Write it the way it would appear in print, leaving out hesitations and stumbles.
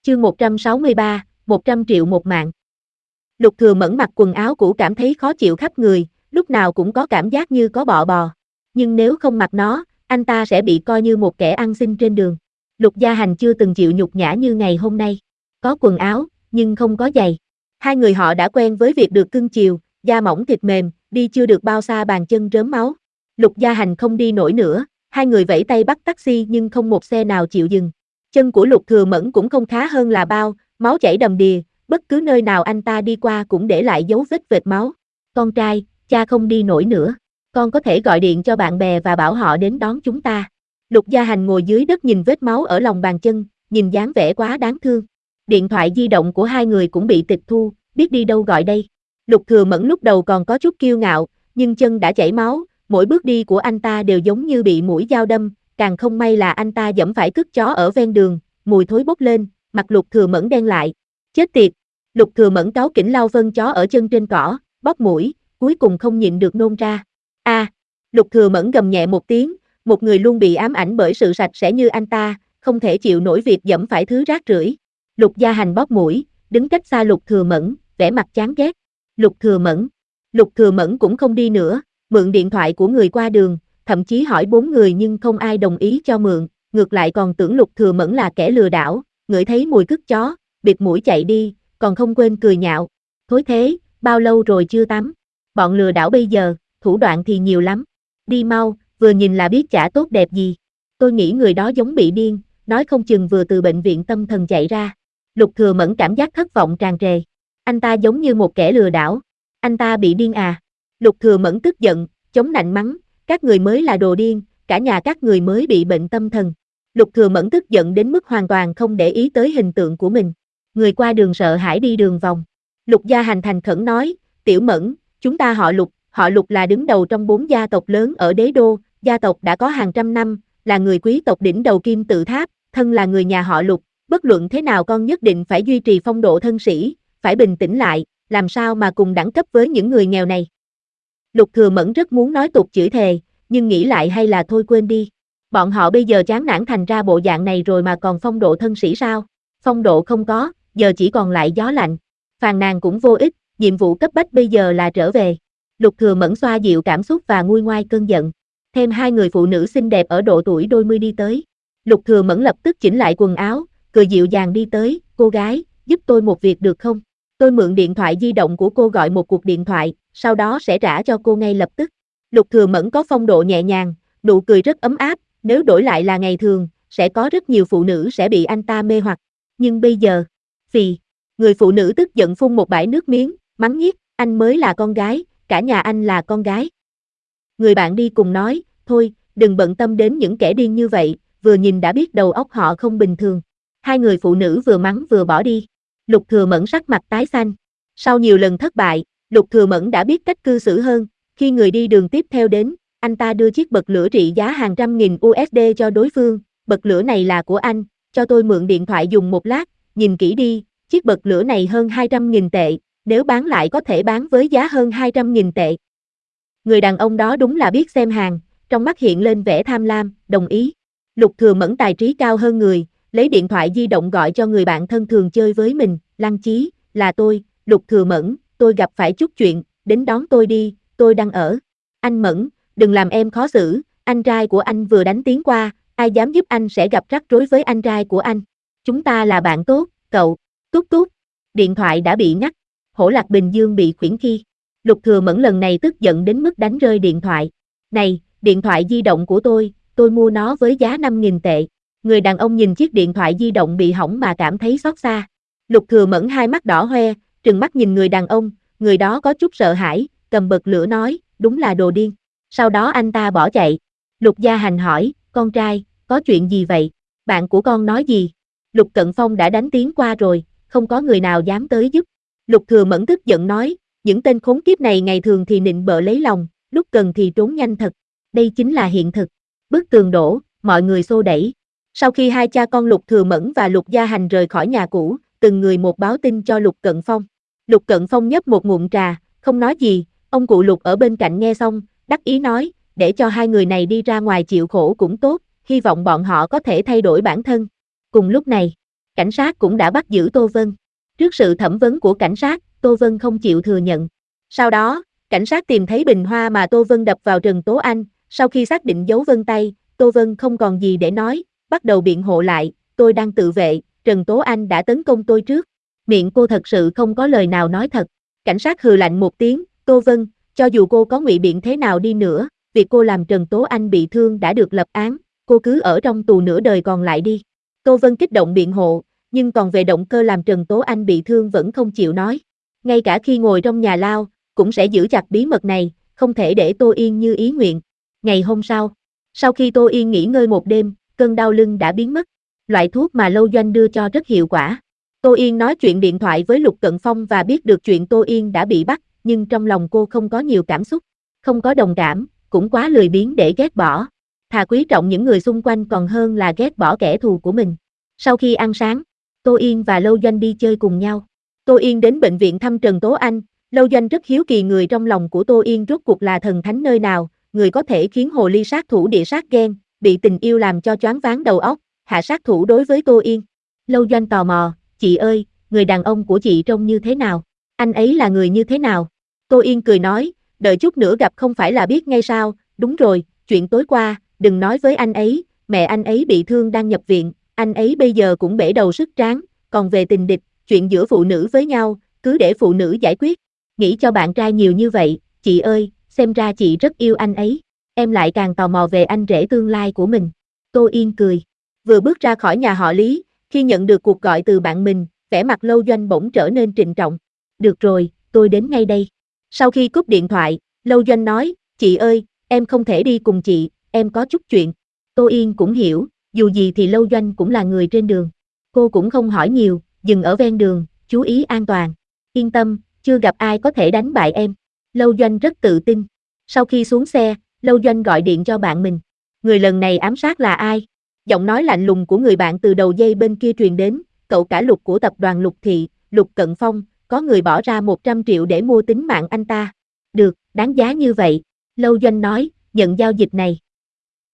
Chương 163, 100 triệu một mạng. Lục Thừa Mẫn mặc quần áo cũ cảm thấy khó chịu khắp người, lúc nào cũng có cảm giác như có bọ bò. Nhưng nếu không mặc nó, anh ta sẽ bị coi như một kẻ ăn xin trên đường. Lục Gia Hành chưa từng chịu nhục nhã như ngày hôm nay. Có quần áo, nhưng không có giày. Hai người họ đã quen với việc được cưng chiều, da mỏng thịt mềm, đi chưa được bao xa bàn chân rớm máu. Lục Gia Hành không đi nổi nữa, hai người vẫy tay bắt taxi nhưng không một xe nào chịu dừng. Chân của Lục Thừa Mẫn cũng không khá hơn là bao, máu chảy đầm đìa, bất cứ nơi nào anh ta đi qua cũng để lại dấu vết máu. Con trai, cha không đi nổi nữa, con có thể gọi điện cho bạn bè và bảo họ đến đón chúng ta. Lục Gia Hành ngồi dưới đất nhìn vết máu ở lòng bàn chân, nhìn dáng vẻ quá đáng thương. Điện thoại di động của hai người cũng bị tịch thu, biết đi đâu gọi đây. Lục Thừa Mẫn lúc đầu còn có chút kiêu ngạo, nhưng chân đã chảy máu, mỗi bước đi của anh ta đều giống như bị mũi dao đâm, càng không may là anh ta giẫm phải cứt chó ở ven đường, mùi thối bốc lên, mặt Lục Thừa Mẫn đen lại. Chết tiệt! Lục Thừa Mẫn cáu kỉnh lau phân chó ở chân trên cỏ, bóp mũi, cuối cùng không nhịn được nôn ra. Lục Thừa Mẫn gầm nhẹ một tiếng, một người luôn bị ám ảnh bởi sự sạch sẽ như anh ta, không thể chịu nổi việc giẫm phải thứ rác rưởi. Lục Gia Hành bóp mũi, đứng cách xa Lục Thừa Mẫn, vẻ mặt chán ghét. Lục Thừa Mẫn cũng không đi nữa, mượn điện thoại của người qua đường, thậm chí hỏi 4 người nhưng không ai đồng ý cho mượn, ngược lại còn tưởng Lục Thừa Mẫn là kẻ lừa đảo, ngửi thấy mùi cứt chó, bịt mũi chạy đi, còn không quên cười nhạo. Thối thế, bao lâu rồi chưa tắm? Bọn lừa đảo bây giờ, thủ đoạn thì nhiều lắm. Đi mau, vừa nhìn là biết chả tốt đẹp gì. Tôi nghĩ người đó giống bị điên, nói không chừng vừa từ bệnh viện tâm thần chạy ra. Lục Thừa Mẫn cảm giác thất vọng tràn trề. Anh ta giống như một kẻ lừa đảo. Anh ta bị điên à? Lục Thừa Mẫn tức giận, chống nạnh mắng, các người mới là đồ điên, cả nhà các người mới bị bệnh tâm thần. Lục Thừa Mẫn tức giận đến mức hoàn toàn không để ý tới hình tượng của mình. Người qua đường sợ hãi đi đường vòng. Lục Gia Hành thành khẩn nói, Tiểu Mẫn, chúng ta họ Lục là đứng đầu trong 4 gia tộc lớn ở đế đô, gia tộc đã có hàng trăm năm, là người quý tộc đỉnh đầu kim tự tháp, thân là người nhà họ Lục, bất luận thế nào con nhất định phải duy trì phong độ thân sĩ, phải bình tĩnh lại, làm sao mà cùng đẳng cấp với những người nghèo này. Lục Thừa Mẫn rất muốn nói tục chửi thề, nhưng nghĩ lại hay là thôi quên đi. Bọn họ bây giờ chán nản thành ra bộ dạng này rồi mà còn phong độ thân sĩ sao? Phong độ không có, giờ chỉ còn lại gió lạnh. Phàn nàn cũng vô ích, nhiệm vụ cấp bách bây giờ là trở về. Lục Thừa Mẫn xoa dịu cảm xúc và nguôi ngoai cơn giận. Thêm 2 người phụ nữ xinh đẹp ở độ tuổi đôi mươi đi tới. Lục Thừa Mẫn lập tức chỉnh lại quần áo, cười dịu dàng đi tới, cô gái, giúp tôi một việc được không? Tôi mượn điện thoại di động của cô gọi một cuộc điện thoại, sau đó sẽ trả cho cô ngay lập tức. Lục Thừa Mẫn có phong độ nhẹ nhàng, nụ cười rất ấm áp, nếu đổi lại là ngày thường, sẽ có rất nhiều phụ nữ sẽ bị anh ta mê hoặc. Nhưng bây giờ, người phụ nữ tức giận phun một bãi nước miếng, mắng nhiếc, anh mới là con gái, cả nhà anh là con gái. Người bạn đi cùng nói, thôi, đừng bận tâm đến những kẻ điên như vậy, vừa nhìn đã biết đầu óc họ không bình thường. 2 người phụ nữ vừa mắng vừa bỏ đi. Lục Thừa Mẫn sắc mặt tái xanh. Sau nhiều lần thất bại, Lục Thừa Mẫn đã biết cách cư xử hơn. Khi người đi đường tiếp theo đến, anh ta đưa chiếc bật lửa trị giá hàng trăm nghìn USD cho đối phương. Bật lửa này là của anh, cho tôi mượn điện thoại dùng một lát, nhìn kỹ đi, chiếc bật lửa này hơn 200.000 tệ, nếu bán lại có thể bán với giá hơn 200.000 tệ. Người đàn ông đó đúng là biết xem hàng, trong mắt hiện lên vẻ tham lam, đồng ý. Lục Thừa Mẫn tài trí cao hơn người, lấy điện thoại di động gọi cho người bạn thân thường chơi với mình, Lăng Chí, là tôi, Lục Thừa Mẫn, tôi gặp phải chút chuyện, đến đón tôi đi, tôi đang ở. Anh Mẫn, đừng làm em khó xử, anh trai của anh vừa đánh tiếng qua, ai dám giúp anh sẽ gặp rắc rối với anh trai của anh. Chúng ta là bạn tốt, cậu, tút tút. Điện thoại đã bị ngắt, Hổ Lạc Bình Dương bị khuyển khi. Lục Thừa Mẫn lần này tức giận đến mức đánh rơi điện thoại. Này, điện thoại di động của tôi mua nó với giá 5.000 tệ. Người đàn ông nhìn chiếc điện thoại di động bị hỏng mà cảm thấy xót xa. Lục Thừa Mẫn hai mắt đỏ hoe, trừng mắt nhìn người đàn ông, người đó có chút sợ hãi, cầm bật lửa nói, đúng là đồ điên. Sau đó anh ta bỏ chạy. Lục Gia Hành hỏi, con trai, có chuyện gì vậy? Bạn của con nói gì? Lục Cận Phong đã đánh tiếng qua rồi, không có người nào dám tới giúp. Lục Thừa Mẫn tức giận nói, những tên khốn kiếp này ngày thường thì nịnh bợ lấy lòng, lúc cần thì trốn nhanh thật. Đây chính là hiện thực. Bức tường đổ, mọi người xô đẩy. Sau khi hai cha con Lục Thừa Mẫn và Lục Gia Hành rời khỏi nhà cũ, từng người một báo tin cho Lục Cận Phong. Lục Cận Phong nhấp một ngụm trà, không nói gì, ông cụ Lục ở bên cạnh nghe xong, đắc ý nói, để cho hai người này đi ra ngoài chịu khổ cũng tốt, hy vọng bọn họ có thể thay đổi bản thân. Cùng lúc này, Cảnh sát cũng đã bắt giữ Tô Vân. Trước sự thẩm vấn của cảnh sát, Tô Vân không chịu thừa nhận. Sau đó, cảnh sát tìm thấy bình hoa mà Tô Vân đập vào Trần Tố Anh, sau khi xác định dấu vân tay, Tô Vân không còn gì để nói, bắt đầu biện hộ lại, tôi đang tự vệ, Trần Tố Anh đã tấn công tôi trước. Miệng cô thật sự không có lời nào nói thật. Cảnh sát hừ lạnh một tiếng, Tô Vân, cho dù cô có ngụy biện thế nào đi nữa, việc cô làm Trần Tố Anh bị thương đã được lập án, cô cứ ở trong tù nửa đời còn lại đi. Tô Vân kích động biện hộ, nhưng còn về động cơ làm Trần Tố Anh bị thương vẫn không chịu nói. Ngay cả khi ngồi trong nhà lao, cũng sẽ giữ chặt bí mật này, không thể để Tô Yên như ý nguyện. Ngày hôm sau khi Tô Yên nghỉ ngơi một đêm, cơn đau lưng đã biến mất. Loại thuốc mà Lâu Doanh đưa cho rất hiệu quả. Tô Yên nói chuyện điện thoại với Lục Cận Phong và biết được chuyện Tô Yên đã bị bắt, nhưng trong lòng cô không có nhiều cảm xúc, không có đồng cảm, cũng quá lười biếng để ghét bỏ. Thà quý trọng những người xung quanh còn hơn là ghét bỏ kẻ thù của mình. Sau khi ăn sáng, Tô Yên và Lâu Doanh đi chơi cùng nhau. Tô Yên đến bệnh viện thăm Trần Tố Anh, Lâu Doanh rất hiếu kỳ người trong lòng của Tô Yên rốt cuộc là thần thánh nơi nào, người có thể khiến hồ ly sát thủ địa sát ghen, bị tình yêu làm cho choáng váng đầu óc, hạ sát thủ đối với Tô Yên. Lâu Doanh tò mò, chị ơi, người đàn ông của chị trông như thế nào? Anh ấy là người như thế nào? Tô Yên cười nói, đợi chút nữa gặp không phải là biết ngay sao, đúng rồi, chuyện tối qua, đừng nói với anh ấy, mẹ anh ấy bị thương đang nhập viện, anh ấy bây giờ cũng bể đầu sức tráng, còn về tình địch, chuyện giữa phụ nữ với nhau, cứ để phụ nữ giải quyết. Nghĩ cho bạn trai nhiều như vậy, chị ơi, xem ra chị rất yêu anh ấy, em lại càng tò mò về anh rể tương lai của mình. Tô Yên cười. Vừa bước ra khỏi nhà họ Lý, khi nhận được cuộc gọi từ bạn mình, vẻ mặt Lâu Doanh bỗng trở nên trịnh trọng. Được rồi, tôi đến ngay đây. Sau khi cúp điện thoại, Lâu Doanh nói, chị ơi, em không thể đi cùng chị, em có chút chuyện. Tô Yên cũng hiểu, dù gì thì Lâu Doanh cũng là người trên đường. Cô cũng không hỏi nhiều, dừng ở ven đường, chú ý an toàn. Yên tâm, chưa gặp ai có thể đánh bại em. Lâu Doanh rất tự tin. Sau khi xuống xe, Lâu Doanh gọi điện cho bạn mình. Người lần này ám sát là ai? Giọng nói lạnh lùng của người bạn từ đầu dây bên kia truyền đến, cậu cả Lục của tập đoàn Lục Thị, Lục Cận Phong, có người bỏ ra 100 triệu để mua tính mạng anh ta. Được, đáng giá như vậy. Lâu Doanh nói, nhận giao dịch này.